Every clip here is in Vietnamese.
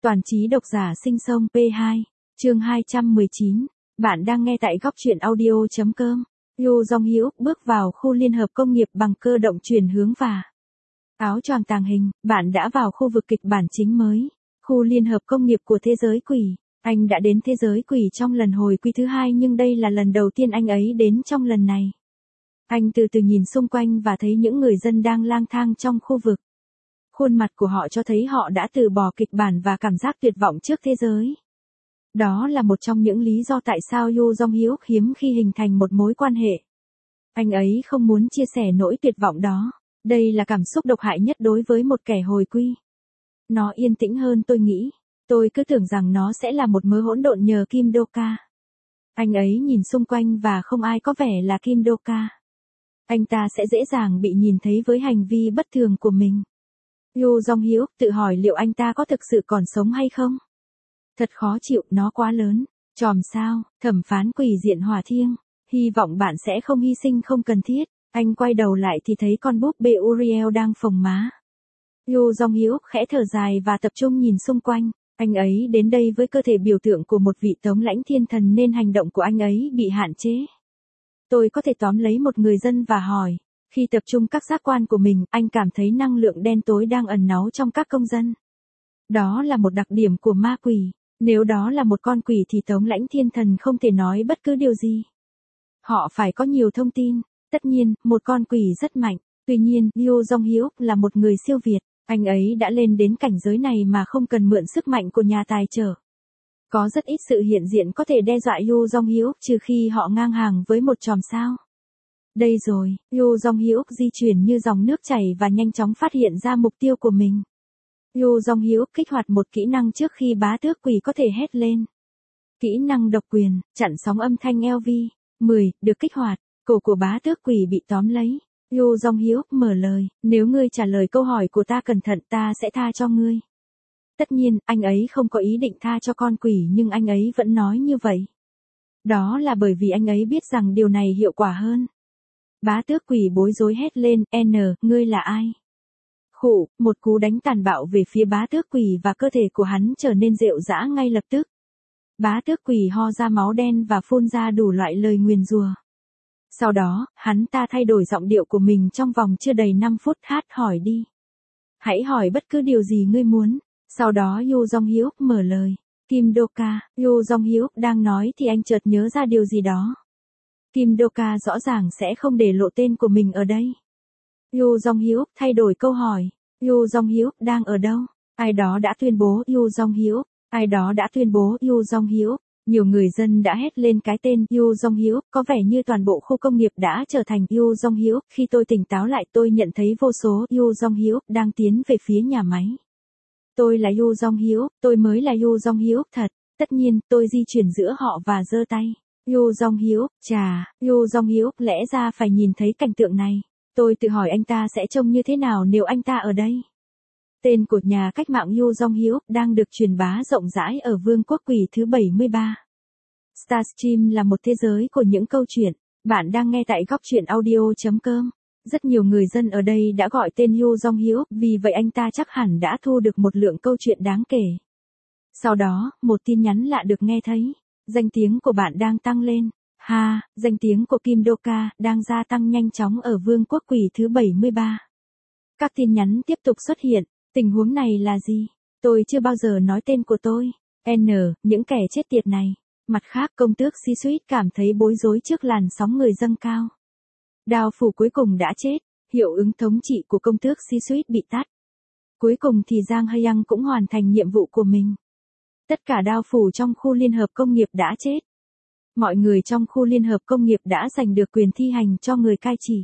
Toàn trí độc giả sinh sông P2, chương 219. Bạn đang nghe tại góc truyện audio.com. Yoo Jong-hyuk bước vào khu liên hợp công nghiệp bằng cơ động chuyển hướng và áo choàng tàng hình. Bạn đã vào khu vực kịch bản chính mới, khu liên hợp công nghiệp của thế giới quỷ. Anh đã đến thế giới quỷ trong lần hồi quy thứ 2, nhưng đây là lần đầu tiên anh ấy đến trong lần này. Anh từ từ nhìn xung quanh và thấy những người dân đang lang thang trong khu vực. Khuôn mặt của họ cho thấy họ đã từ bỏ kịch bản và cảm giác tuyệt vọng trước thế giới. Đó là một trong những lý do tại sao Yoo Jong-hyuk hiếm khi hình thành một mối quan hệ. Anh ấy không muốn chia sẻ nỗi tuyệt vọng đó. Đây là cảm xúc độc hại nhất đối với một kẻ hồi quy. Nó yên tĩnh hơn tôi nghĩ. Tôi cứ tưởng rằng nó sẽ là một mớ hỗn độn nhờ Kim Do-ka. Anh ấy nhìn xung quanh và không ai có vẻ là Kim Do-ka. Anh ta sẽ dễ dàng bị nhìn thấy với hành vi bất thường của mình. Yoo Jong-hyuk tự hỏi liệu anh ta có thực sự còn sống hay không? Thật khó chịu, nó quá lớn. Chòm sao, thẩm phán quỷ diện hỏa thiêng. Hy vọng bạn sẽ không hy sinh không cần thiết. Anh quay đầu lại thì thấy con búp bê Uriel đang phồng má. Yoo Jong-hyuk khẽ thở dài và tập trung nhìn xung quanh. Anh ấy đến đây với cơ thể biểu tượng của một vị thống lãnh thiên thần nên hành động của anh ấy bị hạn chế. Tôi có thể tóm lấy một người dân và hỏi. Khi tập trung các giác quan của mình, anh cảm thấy năng lượng đen tối đang ẩn náu trong các công dân. Đó là một đặc điểm của ma quỷ. Nếu đó là một con quỷ thì thống lãnh thiên thần không thể nói bất cứ điều gì. Họ phải có nhiều thông tin. Tất nhiên, một con quỷ rất mạnh. Tuy nhiên, Yoo Jong-hyuk là một người siêu việt. Anh ấy đã lên đến cảnh giới này mà không cần mượn sức mạnh của nhà tài trợ. Có rất ít sự hiện diện có thể đe dọa Yoo Jong-hyuk trừ khi họ ngang hàng với một chòm sao. Đây rồi, Yoo Jong-hyuk di chuyển như dòng nước chảy và nhanh chóng phát hiện ra mục tiêu của mình. Yoo Jong-hyuk kích hoạt một kỹ năng trước khi bá tước quỷ có thể hét lên. Kỹ năng độc quyền, chặn sóng âm thanh LV-10, được kích hoạt. Cổ của bá tước quỷ bị tóm lấy. Yoo Jong-hyuk mở lời, nếu ngươi trả lời câu hỏi của ta cẩn thận ta sẽ tha cho ngươi. Tất nhiên, anh ấy không có ý định tha cho con quỷ nhưng anh ấy vẫn nói như vậy. Đó là bởi vì anh ấy biết rằng điều này hiệu quả hơn. Bá tước quỷ bối rối hét lên, ngươi là ai? Khụ, một cú đánh tàn bạo về phía bá tước quỷ và cơ thể của hắn trở nên rệu rã ngay lập tức. Bá tước quỷ ho ra máu đen và phun ra đủ loại lời nguyền rủa. Sau đó, hắn ta thay đổi giọng điệu của mình trong vòng chưa đầy 5 phút hỏi đi. Hãy hỏi bất cứ điều gì ngươi muốn. Sau đó Yoo Jong-hyuk mở lời. Kim Do-ka, Yoo Jong-hyuk đang nói thì anh chợt nhớ ra điều gì đó. Kim Do-ka rõ ràng sẽ không để lộ tên của mình ở đây. Yoo Jong-hyuk thay đổi câu hỏi. Yoo Jong-hyuk đang ở đâu? Ai đó đã tuyên bố Yoo Jong-hyuk. Ai đó đã tuyên bố Yoo Jong-hyuk. Nhiều người dân đã hét lên cái tên Yoo Jong-hyuk, có vẻ như toàn bộ khu công nghiệp đã trở thành Yoo Jong-hyuk. Khi tôi tỉnh táo lại tôi nhận thấy vô số Yoo Jong-hyuk đang tiến về phía nhà máy. Tôi là Yoo Jong-hyuk, tôi mới là Yoo Jong-hyuk thật. Tất nhiên, tôi di chuyển giữa họ và giơ tay. Yoo Jong-hyuk, Yoo Jong-hyuk lẽ ra phải nhìn thấy cảnh tượng này. Tôi tự hỏi anh ta sẽ trông như thế nào nếu anh ta ở đây. Tên của nhà cách mạng Yoo Jong-hyuk đang được truyền bá rộng rãi ở Vương quốc quỷ thứ 73. Starstream là một thế giới của những câu chuyện. Bạn đang nghe tại góc truyện audio.com. Rất nhiều người dân ở đây đã gọi tên Yoo Jong-hyuk, vì vậy anh ta chắc hẳn đã thu được một lượng câu chuyện đáng kể. Sau đó, một tin nhắn lạ được nghe thấy. Danh tiếng của bạn đang tăng lên. Danh tiếng của Kim Do-ka đang gia tăng nhanh chóng ở Vương quốc quỷ thứ 73. Các tin nhắn tiếp tục xuất hiện. Tình huống này là gì? Tôi chưa bao giờ nói tên của tôi. Những kẻ chết tiệt này. Mặt khác, công tước C-suite cảm thấy bối rối trước làn sóng người dâng cao. Đao phủ cuối cùng đã chết. Hiệu ứng thống trị của công tước C-suite bị tắt. Cuối cùng thì Jang Hae-young cũng hoàn thành nhiệm vụ của mình. Tất cả đao phủ trong khu liên hợp công nghiệp đã chết. Mọi người trong khu liên hợp công nghiệp đã giành được quyền thi hành cho người cai trị.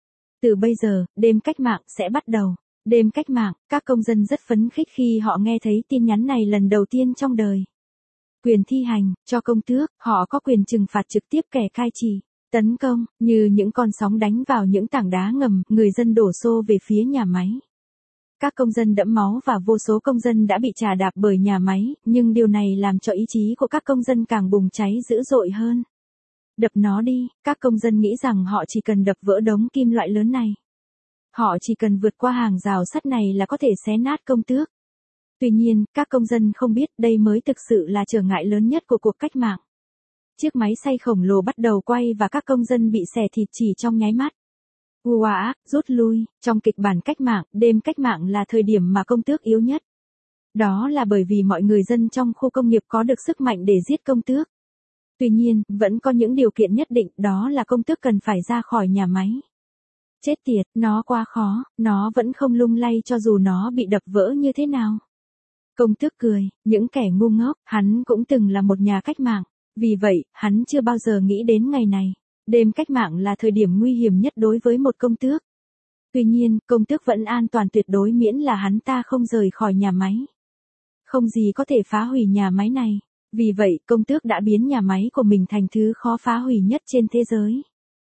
Từ bây giờ, đêm cách mạng sẽ bắt đầu. Đêm cách mạng, các công dân rất phấn khích khi họ nghe thấy tin nhắn này lần đầu tiên trong đời. Quyền thi hành, cho công tước, họ có quyền trừng phạt trực tiếp kẻ cai trị. Tấn công, như những con sóng đánh vào những tảng đá ngầm, người dân đổ xô về phía nhà máy. Các công dân đẫm máu và vô số công dân đã bị chà đạp bởi nhà máy, nhưng điều này làm cho ý chí của các công dân càng bùng cháy dữ dội hơn. Đập nó đi, các công dân nghĩ rằng họ chỉ cần đập vỡ đống kim loại lớn này. Họ chỉ cần vượt qua hàng rào sắt này là có thể xé nát công tước. Tuy nhiên, các công dân không biết đây mới thực sự là trở ngại lớn nhất của cuộc cách mạng. Chiếc máy xay khổng lồ bắt đầu quay và các công dân bị xẻ thịt chỉ trong nháy mắt. Uaah, rút lui, trong kịch bản cách mạng, đêm cách mạng là thời điểm mà công tước yếu nhất. Đó là bởi vì mọi người dân trong khu công nghiệp có được sức mạnh để giết công tước. Tuy nhiên, vẫn có những điều kiện nhất định, đó là công tước cần phải ra khỏi nhà máy. Chết tiệt, nó quá khó, nó vẫn không lung lay cho dù nó bị đập vỡ như thế nào. Công tước cười, những kẻ ngu ngốc, hắn cũng từng là một nhà cách mạng. Vì vậy, hắn chưa bao giờ nghĩ đến ngày này. Đêm cách mạng là thời điểm nguy hiểm nhất đối với một công tước. Tuy nhiên, công tước vẫn an toàn tuyệt đối miễn là hắn ta không rời khỏi nhà máy. Không gì có thể phá hủy nhà máy này. Vì vậy, công tước đã biến nhà máy của mình thành thứ khó phá hủy nhất trên thế giới.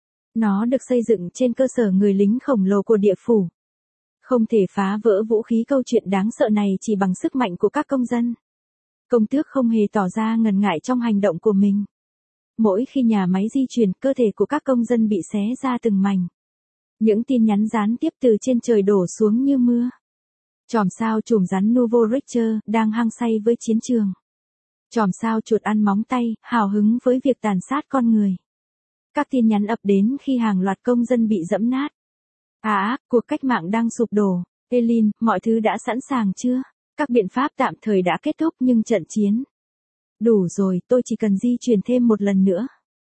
Nó được xây dựng trên cơ sở người lính khổng lồ của địa phủ. Không thể phá vỡ vũ khí câu chuyện đáng sợ này chỉ bằng sức mạnh của các công dân. Công tước không hề tỏ ra ngần ngại trong hành động của mình. Mỗi khi nhà máy di chuyển, cơ thể của các công dân bị xé ra từng mảnh. Những tin nhắn gián tiếp từ trên trời đổ xuống như mưa. Chòm sao chùm rắn Nouveau Richter đang hăng say với chiến trường. Chòm sao chuột ăn móng tay, hào hứng với việc tàn sát con người. Các tin nhắn ập đến khi hàng loạt công dân bị dẫm nát. Cuộc cách mạng đang sụp đổ. Elin, mọi thứ đã sẵn sàng chưa? Các biện pháp tạm thời đã kết thúc nhưng trận chiến. Đủ rồi, tôi chỉ cần di chuyển thêm một lần nữa.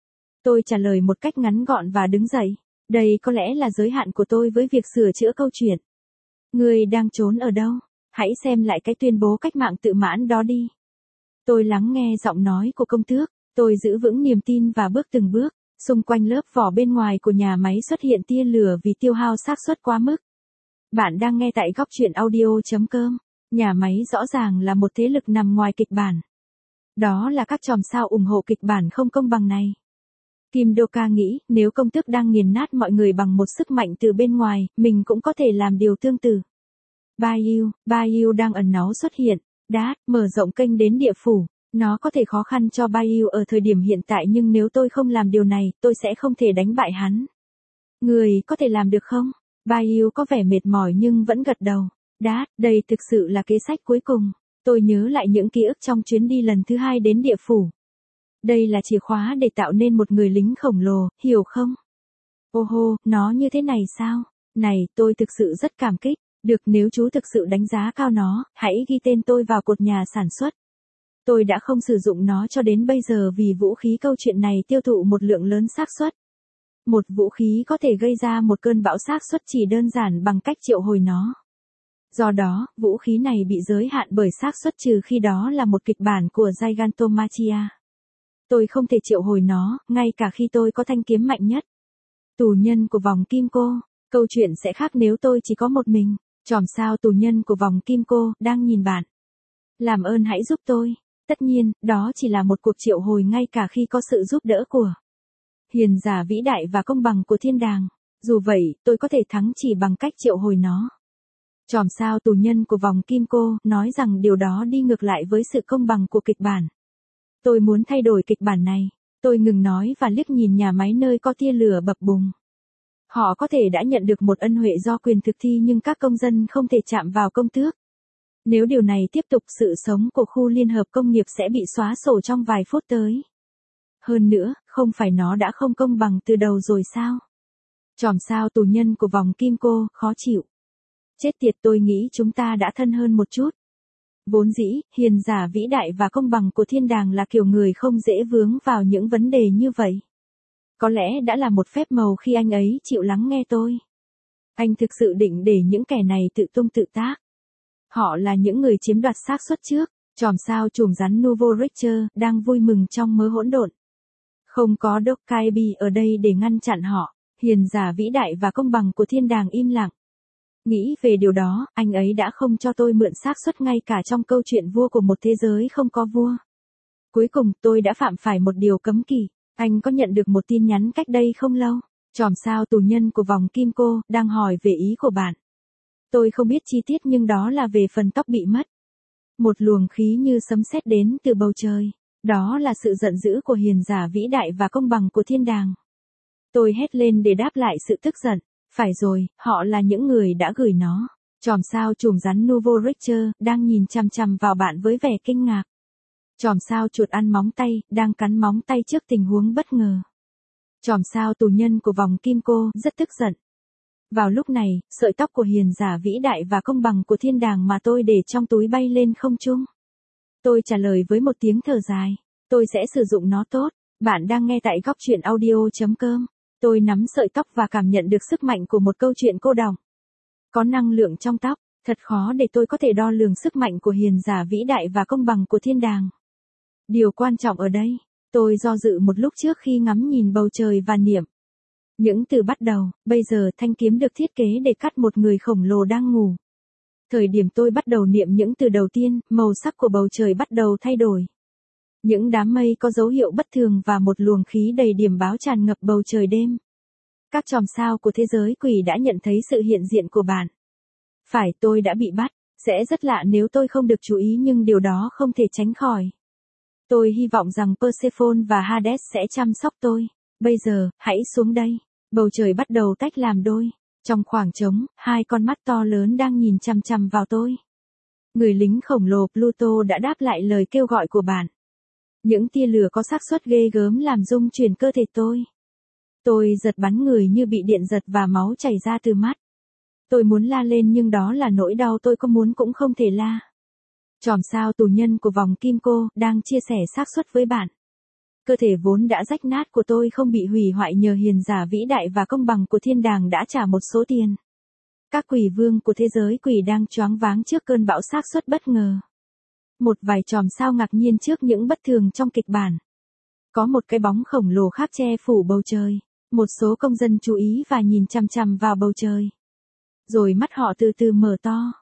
Tôi trả lời một cách ngắn gọn và đứng dậy. Đây có lẽ là giới hạn của tôi với việc sửa chữa câu chuyện. Ngươi đang trốn ở đâu? Hãy xem lại cái tuyên bố cách mạng tự mãn đó đi. Tôi lắng nghe giọng nói của công tước. Tôi giữ vững niềm tin và bước từng bước. Xung quanh lớp vỏ bên ngoài của nhà máy xuất hiện tia lửa vì tiêu hao xác suất quá mức. Bạn đang nghe tại góc truyện audio.com. Nhà máy rõ ràng là một thế lực nằm ngoài kịch bản. Đó là các chòm sao ủng hộ kịch bản không công bằng này. Kim Doka nghĩ, nếu công tước đang nghiền nát mọi người bằng một sức mạnh từ bên ngoài, mình cũng có thể làm điều tương tự. Bayou đang ẩn náu xuất hiện. Mở rộng kênh đến địa phủ. Nó có thể khó khăn cho Bayou ở thời điểm hiện tại nhưng nếu tôi không làm điều này, tôi sẽ không thể đánh bại hắn. Người có thể làm được không? Bayou có vẻ mệt mỏi nhưng vẫn gật đầu. Đây thực sự là kế sách cuối cùng. Tôi nhớ lại những ký ức trong chuyến đi lần thứ 2 đến địa phủ. Đây là chìa khóa để tạo nên một người lính khổng lồ, hiểu không? Nó như thế này sao? Này, tôi thực sự rất cảm kích. Được, nếu chú thực sự đánh giá cao nó, hãy ghi tên tôi vào cột nhà sản xuất. Tôi đã không sử dụng nó cho đến bây giờ vì vũ khí câu chuyện này tiêu thụ một lượng lớn xác suất. Một vũ khí có thể gây ra một cơn bão xác suất chỉ đơn giản bằng cách triệu hồi nó. Do đó, vũ khí này bị giới hạn bởi xác suất trừ khi đó là một kịch bản của Gigantomachia. Tôi không thể triệu hồi nó, ngay cả khi tôi có thanh kiếm mạnh nhất. Tù nhân của vòng kim cô. Câu chuyện sẽ khác nếu tôi chỉ có một mình. Chòm sao tù nhân của vòng kim cô đang nhìn bạn. Làm ơn hãy giúp tôi. Tất nhiên, đó chỉ là một cuộc triệu hồi ngay cả khi có sự giúp đỡ của hiền giả vĩ đại và công bằng của thiên đàng. Dù vậy, tôi có thể thắng chỉ bằng cách triệu hồi nó. Chòm sao tù nhân của vòng kim cô nói rằng điều đó đi ngược lại với sự công bằng của kịch bản. Tôi muốn thay đổi kịch bản này. Tôi ngừng nói và liếc nhìn nhà máy nơi có tia lửa bập bùng. Họ có thể đã nhận được một ân huệ do quyền thực thi nhưng các công dân không thể chạm vào công tước. Nếu điều này tiếp tục, sự sống của khu liên hợp công nghiệp sẽ bị xóa sổ trong vài phút tới. Hơn nữa, không phải nó đã không công bằng từ đầu rồi sao? Chòm sao tù nhân của vòng kim cô, khó chịu. Chết tiệt, tôi nghĩ chúng ta đã thân hơn một chút. Vốn dĩ, hiền giả vĩ đại và công bằng của thiên đàng là kiểu người không dễ vướng vào những vấn đề như vậy. Có lẽ đã là một phép màu khi anh ấy chịu lắng nghe tôi. Anh thực sự định để những kẻ này tự tung tự tác. Họ là những người chiếm đoạt xác suất trước. Chòm sao chùm rắn Nouveau Richter đang vui mừng trong mớ hỗn độn. Không có Dokaibi ở đây để ngăn chặn họ. Hiền giả vĩ đại và công bằng của thiên đàng im lặng. Nghĩ về điều đó, anh ấy đã không cho tôi mượn xác suất ngay cả trong câu chuyện vua của một thế giới không có vua. Cuối cùng, tôi đã phạm phải một điều cấm kỵ. Anh có nhận được một tin nhắn cách đây không lâu? Chòm sao tù nhân của vòng kim cô đang hỏi về ý của bạn. Tôi không biết chi tiết nhưng đó là về phần tóc bị mất. Một luồng khí như sấm sét đến từ bầu trời. Đó là sự giận dữ của hiền giả vĩ đại và công bằng của thiên đàng. Tôi hét lên để đáp lại sự tức giận. Phải rồi, họ là những người đã gửi nó. Chòm sao chùm rắn Nouveau Richter, đang nhìn chằm chằm vào bạn với vẻ kinh ngạc. Chòm sao chuột ăn móng tay, đang cắn móng tay trước tình huống bất ngờ. Chòm sao tù nhân của vòng kim cô, rất tức giận. Vào lúc này, sợi tóc của hiền giả vĩ đại và công bằng của thiên đàng mà tôi để trong túi bay lên không trung. Tôi trả lời với một tiếng thở dài. Tôi sẽ sử dụng nó tốt. Bạn đang nghe tại góc truyện audio.com. Tôi nắm sợi tóc và cảm nhận được sức mạnh của một câu chuyện cô đọng. Có năng lượng trong tóc, thật khó để tôi có thể đo lường sức mạnh của hiền giả vĩ đại và công bằng của thiên đàng. Điều quan trọng ở đây, tôi do dự một lúc trước khi ngắm nhìn bầu trời và niệm. Những từ bắt đầu, bây giờ thanh kiếm được thiết kế để cắt một người khổng lồ đang ngủ. Thời điểm tôi bắt đầu niệm những từ đầu tiên, màu sắc của bầu trời bắt đầu thay đổi. Những đám mây có dấu hiệu bất thường và một luồng khí đầy điểm báo tràn ngập bầu trời đêm. Các chòm sao của thế giới quỷ đã nhận thấy sự hiện diện của bạn. Phải, tôi đã bị bắt, sẽ rất lạ nếu tôi không được chú ý nhưng điều đó không thể tránh khỏi. Tôi hy vọng rằng Persephone và Hades sẽ chăm sóc tôi. Bây giờ, hãy xuống đây. Bầu trời bắt đầu tách làm đôi. Trong khoảng trống, hai con mắt to lớn đang nhìn chằm chằm vào tôi. Người lính khổng lồ Pluto đã đáp lại lời kêu gọi của bạn. Những tia lửa có xác suất ghê gớm làm rung chuyển cơ thể tôi. Tôi giật bắn người như bị điện giật và máu chảy ra từ mắt. Tôi muốn la lên nhưng đó là nỗi đau tôi có muốn cũng không thể la. Chòm sao tù nhân của vòng kim cô đang chia sẻ xác suất với bạn. Cơ thể vốn đã rách nát của tôi không bị hủy hoại nhờ hiền giả vĩ đại và công bằng của thiên đàng đã trả một số tiền. Các quỷ vương của thế giới quỷ đang choáng váng trước cơn bão xác suất bất ngờ. Một vài chòm sao ngạc nhiên trước những bất thường trong kịch bản. Có một cái bóng khổng lồ khác che phủ bầu trời. Một số công dân chú ý và nhìn chằm chằm vào bầu trời. Rồi mắt họ từ từ mở to.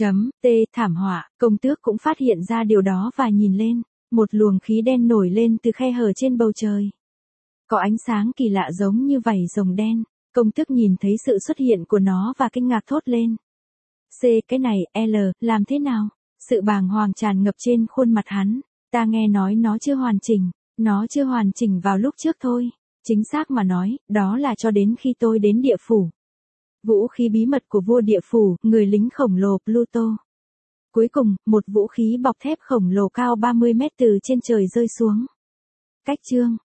Thảm họa, công tước cũng phát hiện ra điều đó và nhìn lên. Một luồng khí đen nổi lên từ khe hở trên bầu trời. Có ánh sáng kỳ lạ giống như vảy rồng đen. Công tước nhìn thấy sự xuất hiện của nó và kinh ngạc thốt lên. Cái này, làm thế nào? Sự bàng hoàng tràn ngập trên khuôn mặt hắn. Ta nghe nói nó chưa hoàn chỉnh. Nó chưa hoàn chỉnh vào lúc trước thôi. Chính xác mà nói, đó là cho đến khi tôi đến địa phủ. Vũ khí bí mật của vua địa phủ, người lính khổng lồ Pluto. Cuối cùng, một vũ khí bọc thép khổng lồ cao 30 mét từ trên trời rơi xuống. Cách chương